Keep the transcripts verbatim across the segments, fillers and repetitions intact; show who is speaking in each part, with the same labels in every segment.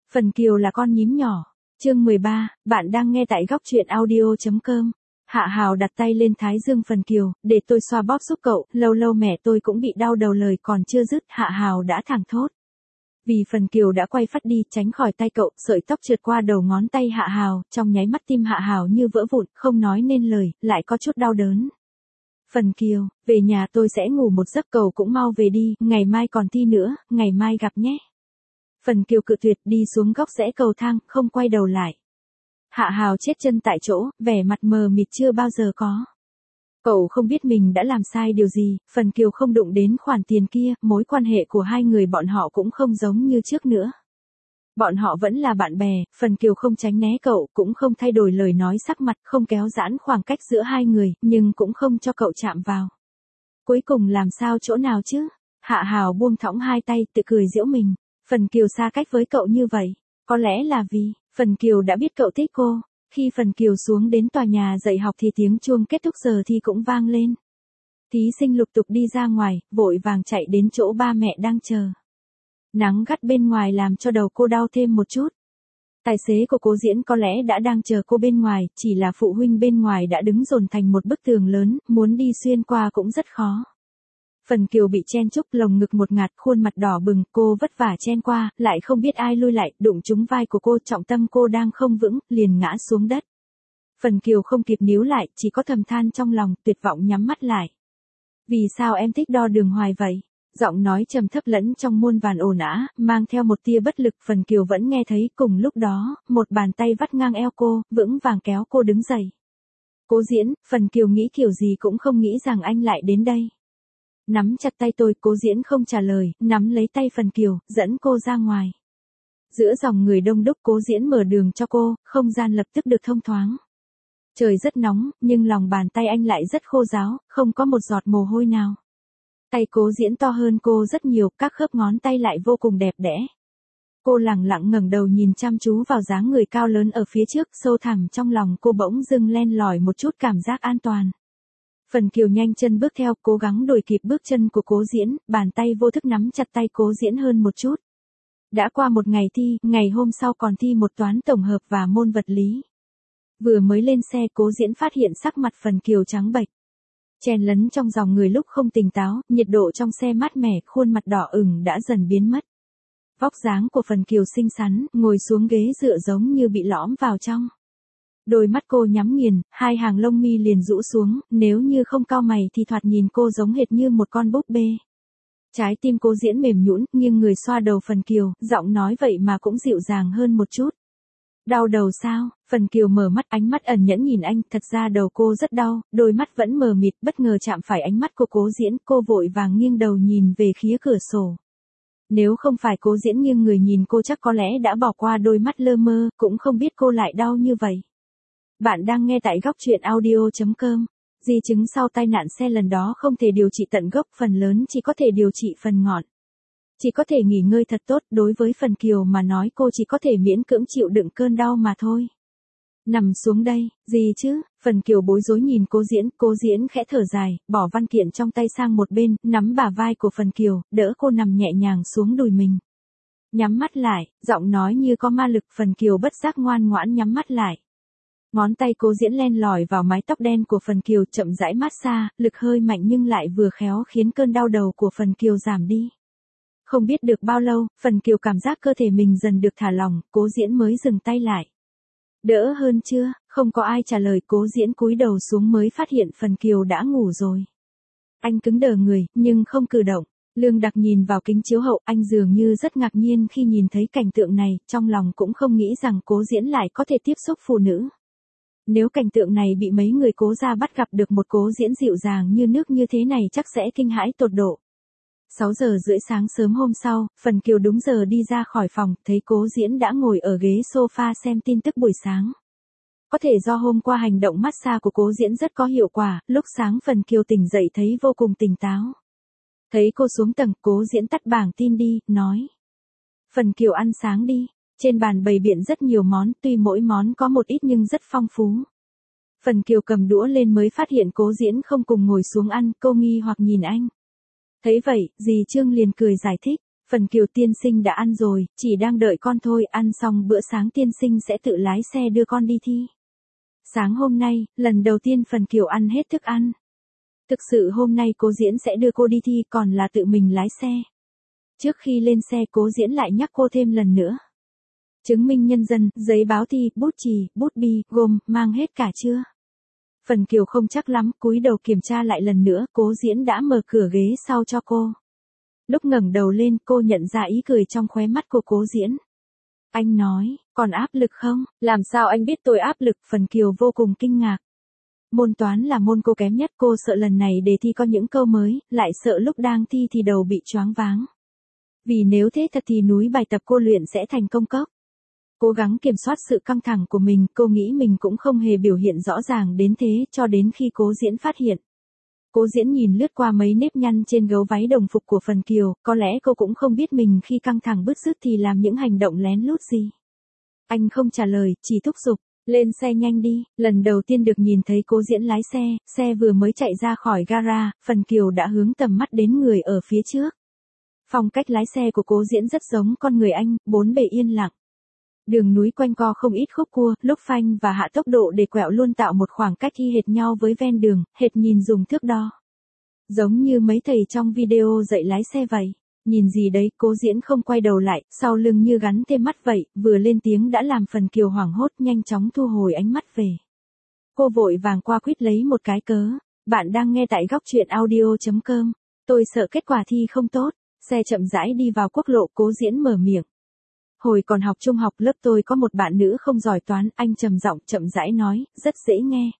Speaker 1: Phần Kiều là con nhím nhỏ. Chương mười ba, bạn đang nghe tại góc truyện audio chấm com. Hạ Hào đặt tay lên thái dương Phần Kiều, để tôi xoa bóp giúp cậu, lâu lâu mẹ tôi cũng bị đau đầu, lời còn chưa dứt, Hạ Hào đã thẳng thốt. Vì Phần Kiều đã quay phát đi, tránh khỏi tay cậu, sợi tóc trượt qua đầu ngón tay Hạ Hào, trong nháy mắt tim Hạ Hào như vỡ vụn, không nói nên lời, lại có chút đau đớn. Phần Kiều, về nhà tôi sẽ ngủ một giấc, cậu cũng mau về đi, ngày mai còn thi nữa, ngày mai gặp nhé. Phần Kiều cự tuyệt, đi xuống góc rẽ cầu thang, không quay đầu lại. Hạ Hào chết chân tại chỗ, vẻ mặt mờ mịt chưa bao giờ có. Cậu không biết mình đã làm sai điều gì, Phần Kiều không đụng đến khoản tiền kia, mối quan hệ của hai người bọn họ cũng không giống như trước nữa. Bọn họ vẫn là bạn bè, Phần Kiều không tránh né cậu, cũng không thay đổi lời nói sắc mặt, không kéo giãn khoảng cách giữa hai người, nhưng cũng không cho cậu chạm vào. Cuối cùng làm sao chỗ nào chứ? Hạ Hào buông thõng hai tay, tự cười giễu mình. Phần Kiều xa cách với cậu như vậy, có lẽ là vì, Phần Kiều đã biết cậu thích cô. Khi Phần Kiều xuống đến tòa nhà dạy học thì tiếng chuông kết thúc giờ thi cũng vang lên. Thí sinh lục tục đi ra ngoài, vội vàng chạy đến chỗ ba mẹ đang chờ. Nắng gắt bên ngoài làm cho đầu cô đau thêm một chút. Tài xế của Cố Diễn có lẽ đã đang chờ cô bên ngoài, chỉ là phụ huynh bên ngoài đã đứng dồn thành một bức tường lớn, muốn đi xuyên qua cũng rất khó. Phần Kiều bị chen chúc, lồng ngực một ngạt, khuôn mặt đỏ bừng, cô vất vả chen qua, lại không biết ai lui lại, đụng trúng vai của cô, trọng tâm cô đang không vững, liền ngã xuống đất. Phần Kiều không kịp níu lại, chỉ có thầm than trong lòng, tuyệt vọng nhắm mắt lại. Vì sao em thích đo đường hoài vậy? Giọng nói trầm thấp lẫn trong muôn vàn ồn ào, mang theo một tia bất lực, Phần Kiều vẫn nghe thấy. Cùng lúc đó, một bàn tay vắt ngang eo cô, vững vàng kéo cô đứng dậy. Cố Diễn, Phần Kiều nghĩ kiểu gì cũng không nghĩ rằng anh lại đến đây. Nắm chặt tay tôi, Cố Diễn không trả lời, nắm lấy tay Phần Kiều, dẫn cô ra ngoài. Giữa dòng người đông đúc, Cố Diễn mở đường cho cô, không gian lập tức được thông thoáng. Trời rất nóng, nhưng lòng bàn tay anh lại rất khô ráo, không có một giọt mồ hôi nào. Tay Cố Diễn to hơn cô rất nhiều, các khớp ngón tay lại vô cùng đẹp đẽ. Cô lẳng lặng ngẩng đầu nhìn chăm chú vào dáng người cao lớn ở phía trước, sâu thẳm trong lòng cô bỗng dưng len lỏi một chút cảm giác an toàn. Phần Kiều nhanh chân bước theo, cố gắng đuổi kịp bước chân của Cố Diễn, bàn tay vô thức nắm chặt tay Cố Diễn hơn một chút. Đã qua một ngày thi, ngày hôm sau còn thi một toán tổng hợp và môn vật lý. Vừa mới lên xe, Cố Diễn phát hiện sắc mặt Phần Kiều trắng bệch. Chen lấn trong dòng người lúc không tỉnh táo, nhiệt độ trong xe mát mẻ, khuôn mặt đỏ ửng đã dần biến mất. Vóc dáng của Phần Kiều xinh xắn, ngồi xuống ghế dựa giống như bị lõm vào trong. Đôi mắt cô nhắm nghiền, hai hàng lông mi liền rũ xuống, nếu như không cau mày thì thoạt nhìn cô giống hệt như một con búp bê. Trái tim Cố Diễn mềm nhũn, nghiêng người xoa đầu Phần Kiều, giọng nói vậy mà cũng dịu dàng hơn một chút. Đau đầu sao? Phần Kiều mở mắt, ánh mắt ẩn nhẫn nhìn anh, thật ra đầu cô rất đau, đôi mắt vẫn mờ mịt, bất ngờ chạm phải ánh mắt của Cố Diễn, cô vội vàng nghiêng đầu nhìn về phía cửa sổ. Nếu không phải Cố Diễn nghiêng người nhìn cô chắc có lẽ đã bỏ qua đôi mắt lơ mơ, cũng không biết cô lại đau như vậy. Bạn đang nghe tại góc truyện audio chấm com. Di chứng sau tai nạn xe lần đó không thể điều trị tận gốc, phần lớn chỉ có thể điều trị phần ngọn. Chỉ có thể nghỉ ngơi thật tốt, đối với Phần Kiều mà nói cô chỉ có thể miễn cưỡng chịu đựng cơn đau mà thôi. Nằm xuống đây, gì chứ? Phần Kiều bối rối nhìn Cố Diễn, Cố Diễn khẽ thở dài, bỏ văn kiện trong tay sang một bên, nắm bả vai của Phần Kiều, đỡ cô nằm nhẹ nhàng xuống đùi mình. Nhắm mắt lại, giọng nói như có ma lực, Phần Kiều bất giác ngoan ngoãn nhắm mắt lại. Ngón tay Cố Diễn len lỏi vào mái tóc đen của Phần Kiều, chậm rãi mát xa, lực hơi mạnh nhưng lại vừa khéo khiến cơn đau đầu của Phần Kiều giảm đi. Không biết được bao lâu, Phần Kiều cảm giác cơ thể mình dần được thả lỏng, Cố Diễn mới dừng tay lại. Đỡ hơn chưa? Không có ai trả lời, Cố Diễn cúi đầu xuống mới phát hiện Phần Kiều đã ngủ rồi. Anh cứng đờ người, nhưng không cử động. Lương Đặc nhìn vào kính chiếu hậu, anh dường như rất ngạc nhiên khi nhìn thấy cảnh tượng này, trong lòng cũng không nghĩ rằng Cố Diễn lại có thể tiếp xúc phụ nữ. Nếu cảnh tượng này bị mấy người Cố gia bắt gặp được một Cố Diễn dịu dàng như nước như thế này chắc sẽ kinh hãi tột độ. sáu giờ rưỡi sáng sớm hôm sau, Phần Kiều đúng giờ đi ra khỏi phòng, thấy Cố Diễn đã ngồi ở ghế sofa xem tin tức buổi sáng. Có thể do hôm qua hành động massage của Cố Diễn rất có hiệu quả, lúc sáng Phần Kiều tỉnh dậy thấy vô cùng tỉnh táo. Thấy cô xuống tầng, Cố Diễn tắt bảng tin đi, nói. Phần Kiều ăn sáng đi. Trên bàn bày biện rất nhiều món, tuy mỗi món có một ít nhưng rất phong phú. Phần Kiều cầm đũa lên mới phát hiện Cố Diễn không cùng ngồi xuống ăn, cô nghi hoặc nhìn anh. Thấy vậy, dì Trương liền cười giải thích. Phần Kiều tiên sinh đã ăn rồi, chỉ đang đợi con thôi, ăn xong bữa sáng tiên sinh sẽ tự lái xe đưa con đi thi. Sáng hôm nay, lần đầu tiên Phần Kiều ăn hết thức ăn. Thực sự hôm nay Cố Diễn sẽ đưa cô đi thi còn là tự mình lái xe. Trước khi lên xe Cố Diễn lại nhắc cô thêm lần nữa. Chứng minh nhân dân, giấy báo thi, bút chì, bút bi, gồm, mang hết cả chưa? Phần Kiều không chắc lắm, cúi đầu kiểm tra lại lần nữa, Cố Diễn đã mở cửa ghế sau cho cô. Lúc ngẩng đầu lên cô nhận ra ý cười trong khóe mắt của Cố Diễn. Anh nói, còn áp lực không? Làm sao anh biết tôi áp lực? Phần Kiều vô cùng kinh ngạc. Môn toán là môn cô kém nhất, cô sợ lần này đề thi có những câu mới, lại sợ lúc đang thi thì đầu bị choáng váng. Vì nếu thế thật thì núi bài tập cô luyện sẽ thành công cốc. Cố gắng kiểm soát sự căng thẳng của mình, cô nghĩ mình cũng không hề biểu hiện rõ ràng đến thế cho đến khi Cố Diễn phát hiện. Cố Diễn nhìn lướt qua mấy nếp nhăn trên gấu váy đồng phục của Phần Kiều, có lẽ cô cũng không biết mình khi căng thẳng bứt rứt thì làm những hành động lén lút gì. Anh không trả lời, chỉ thúc giục, lên xe nhanh đi. Lần đầu tiên được nhìn thấy Cố Diễn lái xe, xe vừa mới chạy ra khỏi gara, Phần Kiều đã hướng tầm mắt đến người ở phía trước. Phong cách lái xe của Cố Diễn rất giống con người anh, bốn bề yên lặng. Đường núi quanh co không ít khúc cua, lúc phanh và hạ tốc độ để quẹo luôn tạo một khoảng cách y hệt nhau với ven đường, hệt nhìn dùng thước đo. Giống như mấy thầy trong video dạy lái xe vậy. Nhìn gì đấy, Cố Diễn không quay đầu lại, sau lưng như gắn thêm mắt vậy, vừa lên tiếng đã làm Phần Kiều hoảng hốt nhanh chóng thu hồi ánh mắt về. Cô vội vàng qua quýt lấy một cái cớ. Bạn đang nghe tại góc truyện audio chấm com. Tôi sợ kết quả thi không tốt. Xe chậm rãi đi vào quốc lộ, Cố Diễn mở miệng. Hồi còn học trung học lớp tôi có một bạn nữ không giỏi toán, anh trầm giọng chậm rãi nói, rất dễ nghe.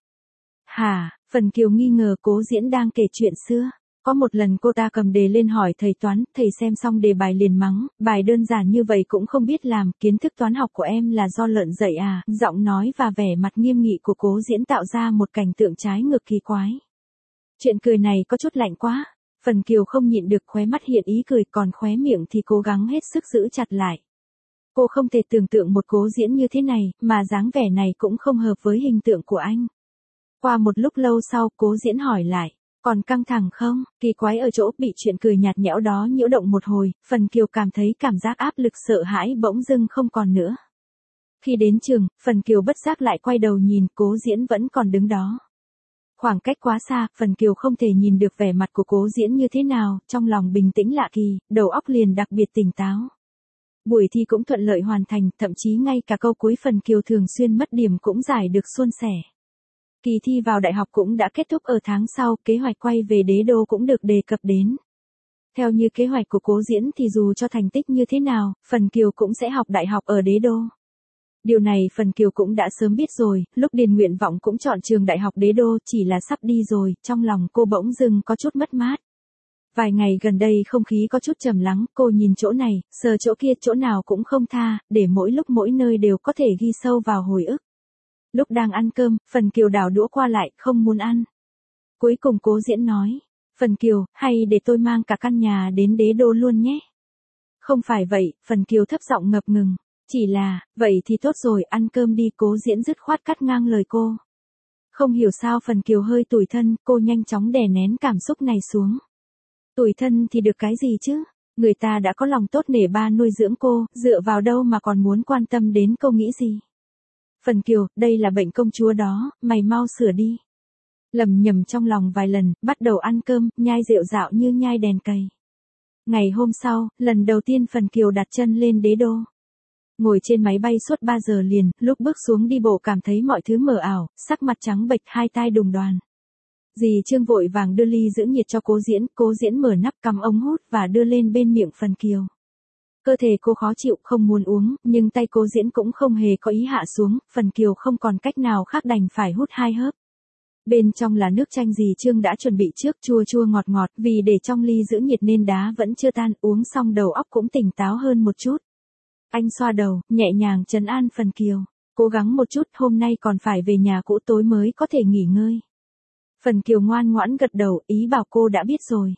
Speaker 1: Hả? Phần Kiều nghi ngờ Cố Diễn đang kể chuyện xưa. Có một lần cô ta cầm đề lên hỏi thầy toán, thầy xem xong đề bài liền mắng, bài đơn giản như vậy cũng không biết làm, kiến thức toán học của em là do lợn dạy à? Giọng nói và vẻ mặt nghiêm nghị của Cố Diễn tạo ra một cảnh tượng trái ngược kỳ quái. Chuyện cười này có chút lạnh quá. Phần Kiều không nhịn được, khóe mắt hiện ý cười, còn khóe miệng thì cố gắng hết sức giữ chặt lại. Cô không thể tưởng tượng một Cố Diễn như thế này, mà dáng vẻ này cũng không hợp với hình tượng của anh. Qua một lúc lâu sau, Cố Diễn hỏi lại, còn căng thẳng không? Kỳ quái ở chỗ bị chuyện cười nhạt nhẽo đó nhiễu động một hồi, Phần Kiều cảm thấy cảm giác áp lực sợ hãi bỗng dưng không còn nữa. Khi đến trường, Phần Kiều bất giác lại quay đầu nhìn, Cố Diễn vẫn còn đứng đó. Khoảng cách quá xa, Phần Kiều không thể nhìn được vẻ mặt của Cố Diễn như thế nào, trong lòng bình tĩnh lạ kỳ, đầu óc liền đặc biệt tỉnh táo. Buổi thi cũng thuận lợi hoàn thành, thậm chí ngay cả câu cuối Phần Kiều thường xuyên mất điểm cũng giải được suôn sẻ. Kỳ thi vào đại học cũng đã kết thúc ở tháng sau, kế hoạch quay về đế đô cũng được đề cập đến. Theo như kế hoạch của Cố Diễn thì dù cho thành tích như thế nào, Phần Kiều cũng sẽ học đại học ở đế đô. Điều này Phần Kiều cũng đã sớm biết rồi, lúc điền nguyện vọng cũng chọn trường đại học đế đô, chỉ là sắp đi rồi, trong lòng cô bỗng dưng có chút mất mát. Vài ngày gần đây không khí có chút trầm lắng, cô nhìn chỗ này, sờ chỗ kia, chỗ nào cũng không tha, để mỗi lúc mỗi nơi đều có thể ghi sâu vào hồi ức. Lúc đang ăn cơm, Phần Kiều đảo đũa qua lại, không muốn ăn. Cuối cùng Cố Diễn nói, Phần Kiều, hay để tôi mang cả căn nhà đến đế đô luôn nhé. Không phải vậy, Phần Kiều thấp giọng ngập ngừng, chỉ là, vậy thì tốt rồi, ăn cơm đi. Cố Diễn dứt khoát cắt ngang lời cô. Không hiểu sao Phần Kiều hơi tủi thân, cô nhanh chóng đè nén cảm xúc này xuống. Tủi thân thì được cái gì chứ? Người ta đã có lòng tốt nể ba nuôi dưỡng cô, dựa vào đâu mà còn muốn quan tâm đến cô nghĩ gì? Phần Kiều, đây là bệnh công chúa đó, mày mau sửa đi. Lầm nhầm trong lòng vài lần, bắt đầu ăn cơm, nhai rệu rạo như nhai đèn cầy. Ngày hôm sau, lần đầu tiên Phần Kiều đặt chân lên đế đô. Ngồi trên máy bay suốt ba giờ liền, lúc bước xuống đi bộ cảm thấy mọi thứ mờ ảo, sắc mặt trắng bệch, hai tai đùng đoàn. Dì Trương vội vàng đưa ly giữ nhiệt cho Cố Diễn, Cố Diễn mở nắp cắm ống hút và đưa lên bên miệng Phần Kiều. Cơ thể cô khó chịu không muốn uống, nhưng tay Cố Diễn cũng không hề có ý hạ xuống, Phần Kiều không còn cách nào khác đành phải hút hai hớp. Bên trong là nước chanh dì Trương đã chuẩn bị trước, chua chua ngọt ngọt, vì để trong ly giữ nhiệt nên đá vẫn chưa tan, uống xong đầu óc cũng tỉnh táo hơn một chút. Anh xoa đầu, nhẹ nhàng trấn an Phần Kiều, cố gắng một chút, hôm nay còn phải về nhà cũ, tối mới có thể nghỉ ngơi. Phần Kiều ngoan ngoãn gật đầu, ý bảo cô đã biết rồi.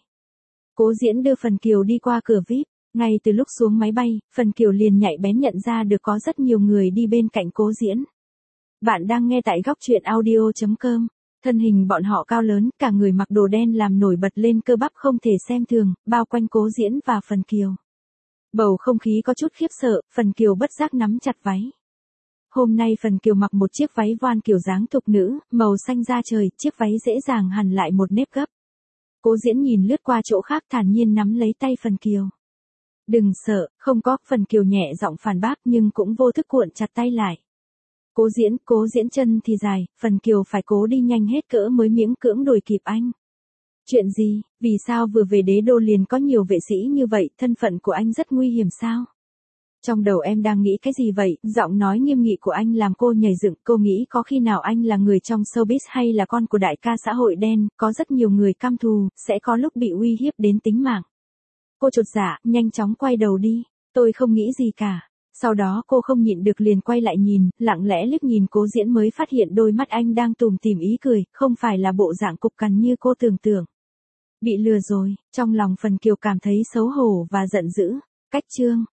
Speaker 1: Cố Diễn đưa Phần Kiều đi qua cửa vi ai pi, ngay từ lúc xuống máy bay, Phần Kiều liền nhạy bén nhận ra được có rất nhiều người đi bên cạnh Cố Diễn. Bạn đang nghe tại góc truyện audio chấm com. Thân hình bọn họ cao lớn, cả người mặc đồ đen làm nổi bật lên cơ bắp không thể xem thường, bao quanh Cố Diễn và Phần Kiều. Bầu không khí có chút khiếp sợ, Phần Kiều bất giác nắm chặt váy. Hôm nay Phần Kiều mặc một chiếc váy voan kiểu dáng thục nữ, màu xanh da trời, chiếc váy dễ dàng hằn lại một nếp gấp. Cố Diễn nhìn lướt qua chỗ khác thản nhiên nắm lấy tay Phần Kiều. Đừng sợ, không có, Phần Kiều nhẹ giọng phản bác nhưng cũng vô thức cuộn chặt tay lại. Cố Diễn, Cố Diễn chân thì dài, Phần Kiều phải cố đi nhanh hết cỡ mới miễn cưỡng đuổi kịp anh. Chuyện gì, vì sao vừa về đế đô liền có nhiều vệ sĩ như vậy, thân phận của anh rất nguy hiểm sao? Trong đầu em đang nghĩ cái gì vậy? Giọng nói nghiêm nghị của anh làm cô nhảy dựng, cô nghĩ có khi nào anh là người trong showbiz hay là con của đại ca xã hội đen, có rất nhiều người căm thù, sẽ có lúc bị uy hiếp đến tính mạng. Cô chột dạ, nhanh chóng quay đầu đi, tôi không nghĩ gì cả. Sau đó cô không nhịn được liền quay lại nhìn, lặng lẽ liếc nhìn Cố Diễn mới phát hiện đôi mắt anh đang tủm tỉm ý cười, không phải là bộ dạng cục cằn như cô tưởng tượng. Bị lừa rồi, trong lòng Phần Kiều cảm thấy xấu hổ và giận dữ. Cách chương